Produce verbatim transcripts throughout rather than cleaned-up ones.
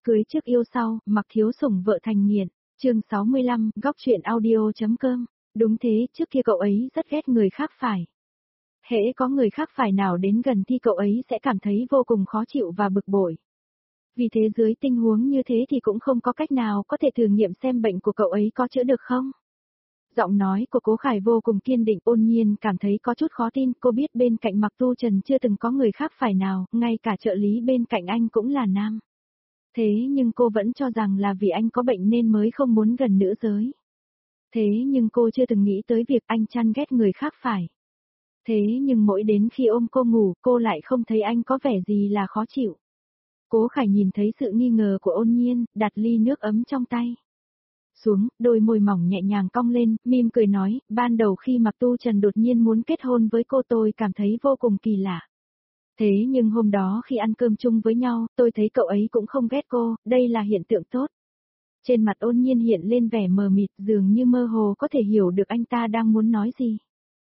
cưới trước yêu sau, mặc thiếu sủng vợ thành nghiện. Chương sáu mươi lăm, góc truyện audio.com. Đúng thế, trước kia cậu ấy rất ghét người khác phải. Hễ có người khác phải nào đến gần thì cậu ấy sẽ cảm thấy vô cùng khó chịu và bực bội. Vì thế dưới tình huống như thế thì cũng không có cách nào có thể thử nghiệm xem bệnh của cậu ấy có chữa được không. Giọng nói của Cố Khải vô cùng kiên định, Ôn Nhiên cảm thấy có chút khó tin, cô biết bên cạnh Mạc Tu Trần chưa từng có người khác phải nào, ngay cả trợ lý bên cạnh anh cũng là nam. Thế nhưng cô vẫn cho rằng là vì anh có bệnh nên mới không muốn gần nữ giới. Thế nhưng cô chưa từng nghĩ tới việc anh chán ghét người khác phải. Thế nhưng mỗi đến khi ôm cô ngủ, cô lại không thấy anh có vẻ gì là khó chịu. Cố Khải nhìn thấy sự nghi ngờ của Ôn Nhiên, đặt ly nước ấm trong tay xuống, đôi môi mỏng nhẹ nhàng cong lên, mỉm cười nói, ban đầu khi Mạc Tu Trần đột nhiên muốn kết hôn với cô tôi cảm thấy vô cùng kỳ lạ. Thế nhưng hôm đó khi ăn cơm chung với nhau, tôi thấy cậu ấy cũng không ghét cô, đây là hiện tượng tốt. Trên mặt Ôn Nhiên hiện lên vẻ mờ mịt, dường như mơ hồ có thể hiểu được anh ta đang muốn nói gì.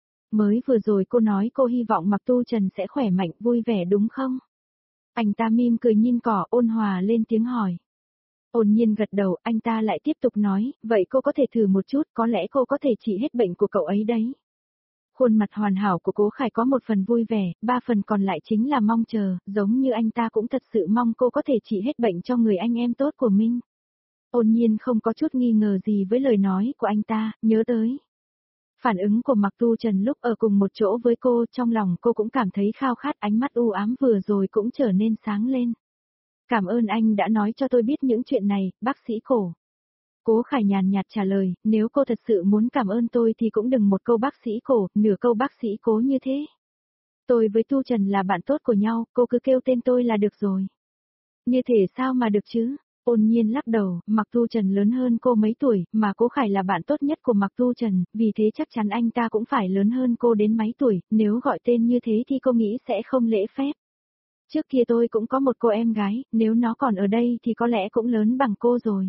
Mới vừa rồi cô nói cô hy vọng Mạc Tu Trần sẽ khỏe mạnh, vui vẻ đúng không? Anh ta mỉm cười nhìn cỏ, ôn hòa lên tiếng hỏi. Ôn Nhiên gật đầu, anh ta lại tiếp tục nói, vậy cô có thể thử một chút, có lẽ cô có thể trị hết bệnh của cậu ấy đấy. Khuôn mặt hoàn hảo của Cố Khải có một phần vui vẻ, ba phần còn lại chính là mong chờ, giống như anh ta cũng thật sự mong cô có thể trị hết bệnh cho người anh em tốt của mình. Ôn Nhiên không có chút nghi ngờ gì với lời nói của anh ta, nhớ tới phản ứng của Mạc Tu Trần lúc ở cùng một chỗ với cô, trong lòng cô cũng cảm thấy khao khát, ánh mắt u ám vừa rồi cũng trở nên sáng lên. Cảm ơn anh đã nói cho tôi biết những chuyện này, bác sĩ Cổ. Cố Khải nhàn nhạt trả lời, nếu cô thật sự muốn cảm ơn tôi thì cũng đừng một câu bác sĩ Cổ, nửa câu bác sĩ Cố như thế. Tôi với Tu Trần là bạn tốt của nhau, cô cứ kêu tên tôi là được rồi. Như thế sao mà được chứ? Ôn Nhiên lắc đầu, Mạc Tu Trần lớn hơn cô mấy tuổi, mà Cố Khải là bạn tốt nhất của Mạc Tu Trần, vì thế chắc chắn anh ta cũng phải lớn hơn cô đến mấy tuổi, nếu gọi tên như thế thì cô nghĩ sẽ không lễ phép. Trước kia tôi cũng có một cô em gái, nếu nó còn ở đây thì có lẽ cũng lớn bằng cô rồi.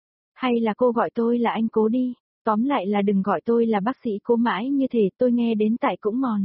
Hay là cô gọi tôi là anh Cố đi, tóm lại là đừng gọi tôi là bác sĩ Cố mãi như thế, tôi nghe đến tại cũng mòn.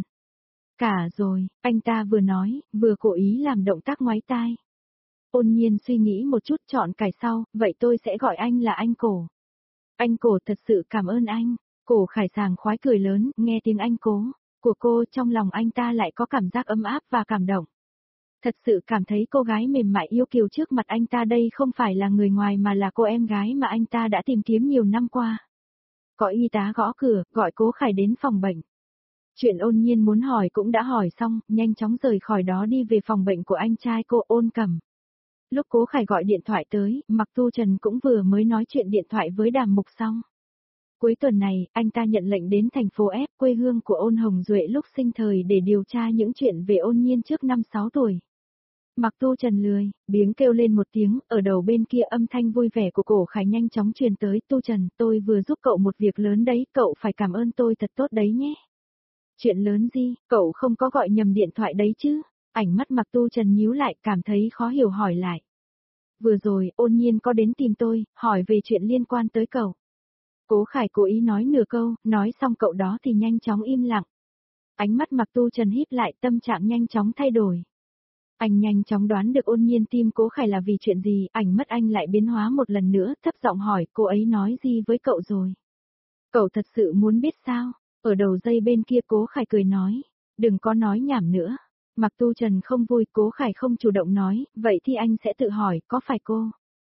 Cả rồi, anh ta vừa nói, vừa cố ý làm động tác ngoáy tai. Ôn Nhiên suy nghĩ một chút chọn cải sau, vậy tôi sẽ gọi anh là anh Cổ. Anh Cổ thật sự cảm ơn anh. Cổ Khải sảng khoái cười lớn, nghe tiếng anh Cố của cô, trong lòng anh ta lại có cảm giác ấm áp và cảm động. Thật sự cảm thấy cô gái mềm mại yêu kiều trước mặt anh ta đây không phải là người ngoài mà là cô em gái mà anh ta đã tìm kiếm nhiều năm qua. Có y tá gõ cửa, gọi Cố Khải đến phòng bệnh. Chuyện Ôn Nhiên muốn hỏi cũng đã hỏi xong, nhanh chóng rời khỏi đó đi về phòng bệnh của anh trai cô, Ôn Cẩm. Lúc Cố Khải gọi điện thoại tới, Mạc Tu Trần cũng vừa mới nói chuyện điện thoại với Đàm Mục xong. Cuối tuần này, anh ta nhận lệnh đến thành phố F, quê hương của Ôn Hồng Duệ lúc sinh thời để điều tra những chuyện về Ôn Nhiên trước năm sáu tuổi. Mạc Tu Trần lười, biếng kêu lên một tiếng, ở đầu bên kia âm thanh vui vẻ của Cổ Khải nhanh chóng truyền tới, Tu Trần, tôi vừa giúp cậu một việc lớn đấy, cậu phải cảm ơn tôi thật tốt đấy nhé. Chuyện lớn gì, cậu không có gọi nhầm điện thoại đấy chứ? Ảnh mắt Mạc Tu Trần nhíu lại, cảm thấy khó hiểu hỏi lại. Vừa rồi, Ôn Nhiên có đến tìm tôi, hỏi về chuyện liên quan tới cậu. Cố Khải cố ý nói nửa câu, nói xong cậu đó thì nhanh chóng im lặng. Ánh mắt Mạc Tu Trần híp lại, tâm trạng nhanh chóng thay đổi. Anh nhanh chóng đoán được Ôn Nhiên tim Cố Khải là vì chuyện gì, ảnh mắt anh lại biến hóa một lần nữa, thấp giọng hỏi, cô ấy nói gì với cậu rồi? Cậu thật sự muốn biết sao? Ở đầu dây bên kia Cố Khải cười nói, đừng có nói nhảm nữa. Mạc Tu Trần không vui, Cố Khải không chủ động nói, vậy thì anh sẽ tự hỏi, có phải cô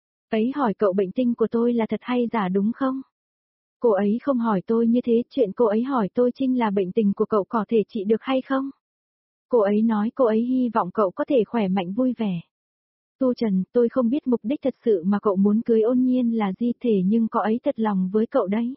ấy hỏi cậu bệnh tinh của tôi là thật hay giả đúng không? Cô ấy không hỏi tôi như thế, chuyện cô ấy hỏi tôi chính là bệnh tình của cậu có thể trị được hay không? Cô ấy nói cô ấy hy vọng cậu có thể khỏe mạnh vui vẻ. Tu Trần, tôi không biết mục đích thật sự mà cậu muốn cưới Ôn Nhiên là gì thể nhưng cô ấy thật lòng với cậu đấy.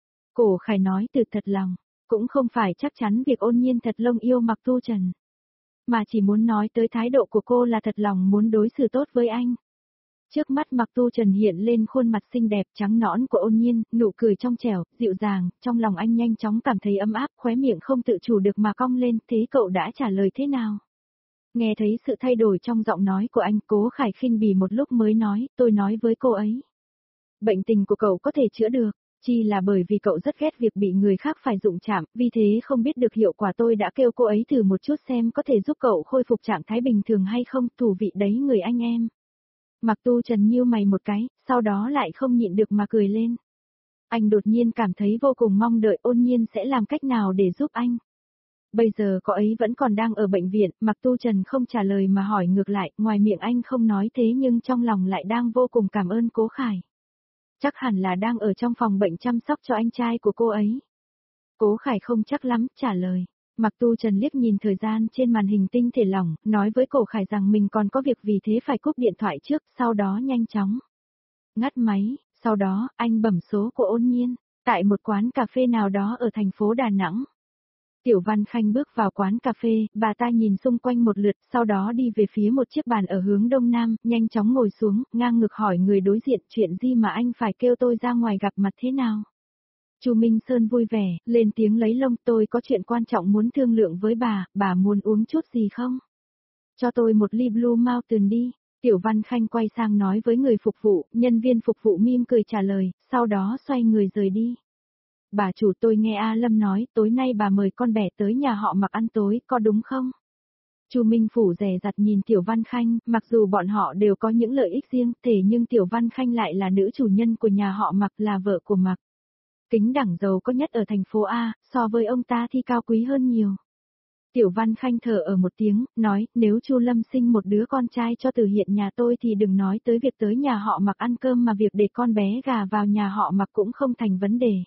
Cổ Khải nói từ thật lòng, cũng không phải chắc chắn việc Ôn Nhiên thật lòng yêu Mạc Tu Trần. Mà chỉ muốn nói tới thái độ của cô là thật lòng muốn đối xử tốt với anh. Trước mắt Mạc Tu Trần hiện lên khuôn mặt xinh đẹp trắng nõn của Ôn Nhiên, nụ cười trong trẻo, dịu dàng, trong lòng anh nhanh chóng cảm thấy ấm áp, khóe miệng không tự chủ được mà cong lên, thế cậu đã trả lời thế nào? Nghe thấy sự thay đổi trong giọng nói của anh, Cố Khải khinh bỉ một lúc mới nói, tôi nói với cô ấy. Bệnh tình của cậu có thể chữa được, chỉ là bởi vì cậu rất ghét việc bị người khác phải dụng chạm, vì thế không biết được hiệu quả tôi đã kêu cô ấy thử một chút xem có thể giúp cậu khôi phục trạng thái bình thường hay không, thủ vị đấy người anh em. Mạc Tu Trần nhíu mày một cái, sau đó lại không nhịn được mà cười lên. Anh đột nhiên cảm thấy vô cùng mong đợi Ôn Nhiên sẽ làm cách nào để giúp anh. Bây giờ cô ấy vẫn còn đang ở bệnh viện, Mạc Tu Trần không trả lời mà hỏi ngược lại, ngoài miệng anh không nói thế nhưng trong lòng lại đang vô cùng cảm ơn Cố Khải. Chắc hẳn là đang ở trong phòng bệnh chăm sóc cho anh trai của cô ấy. Cố Khải không chắc lắm, trả lời. Mạc Tu Trần liếc nhìn thời gian trên màn hình tinh thể lỏng, nói với Cố Khải rằng mình còn có việc vì thế phải cúp điện thoại trước, sau đó nhanh chóng ngắt máy, sau đó anh bấm số của Ôn Nhiên, tại một quán cà phê nào đó ở thành phố Đà Nẵng. Tiểu Văn Khanh bước vào quán cà phê, bà ta nhìn xung quanh một lượt, sau đó đi về phía một chiếc bàn ở hướng đông nam, nhanh chóng ngồi xuống, ngang ngược hỏi người đối diện chuyện gì mà anh phải kêu tôi ra ngoài gặp mặt thế nào. Chu Minh Sơn vui vẻ, lên tiếng lấy lông, tôi có chuyện quan trọng muốn thương lượng với bà, bà muốn uống chút gì không? Cho tôi một ly Blue Mountain đi. Tiểu Văn Khanh quay sang nói với người phục vụ, nhân viên phục vụ mỉm cười trả lời, sau đó xoay người rời đi. Bà chủ, tôi nghe A Lâm nói, tối nay bà mời con bè tới nhà họ Mạc ăn tối, có đúng không? Chu Minh Phủ dè dặt nhìn Tiểu Văn Khanh, mặc dù bọn họ đều có những lợi ích riêng, thế nhưng Tiểu Văn Khanh lại là nữ chủ nhân của nhà họ Mạc, là vợ của Mạc Kính Đẳng giàu có nhất ở thành phố A, so với ông ta thì cao quý hơn nhiều. Tiểu Văn Khanh thở ở một tiếng, nói, nếu Chu Lâm sinh một đứa con trai cho Từ Hiện nhà tôi thì đừng nói tới việc tới nhà họ Mạc ăn cơm mà việc để con bé gà vào nhà họ Mạc cũng không thành vấn đề.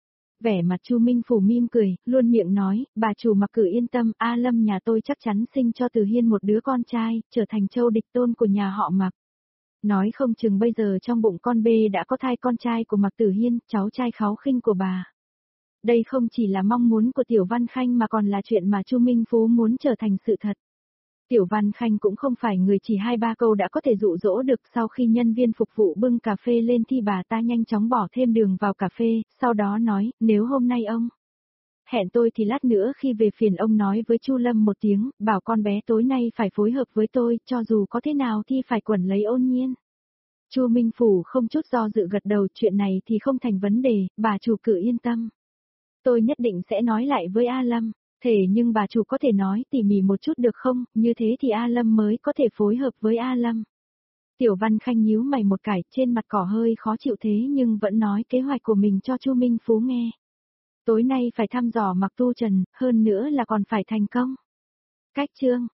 Vẻ mặt Chu Minh Phủ mỉm cười, luôn miệng nói, bà chủ Mạc cứ yên tâm, A Lâm nhà tôi chắc chắn sinh cho Từ Hiên một đứa con trai, trở thành châu địch tôn của nhà họ Mạc. Nói không chừng bây giờ trong bụng con bê đã có thai con trai của Mạc Tử Hiên, cháu trai kháu khinh của bà. Đây không chỉ là mong muốn của Tiểu Văn Khanh mà còn là chuyện mà Chu Minh Phú muốn trở thành sự thật. Tiểu Văn Khanh cũng không phải người chỉ hai ba câu đã có thể dụ dỗ được, sau khi nhân viên phục vụ bưng cà phê lên thì bà ta nhanh chóng bỏ thêm đường vào cà phê, sau đó nói, nếu hôm nay ông hẹn tôi thì lát nữa khi về phiền ông nói với Chu Lâm một tiếng, bảo con bé tối nay phải phối hợp với tôi, cho dù có thế nào thì phải quẩn lấy Ôn Nhiên. Chu Minh Phủ không chút do dự gật đầu, chuyện này thì không thành vấn đề, bà chủ cứ yên tâm. Tôi nhất định sẽ nói lại với A Lâm, thế nhưng bà chủ có thể nói tỉ mỉ một chút được không, như thế thì A Lâm mới có thể phối hợp với A Lâm. Tiểu Văn Khanh nhíu mày một cái, trên mặt cỏ hơi khó chịu thế nhưng vẫn nói kế hoạch của mình cho Chu Minh Phú nghe. Tối nay phải thăm dò Mạc Tu Trần, hơn nữa là còn phải thành công. Cách chương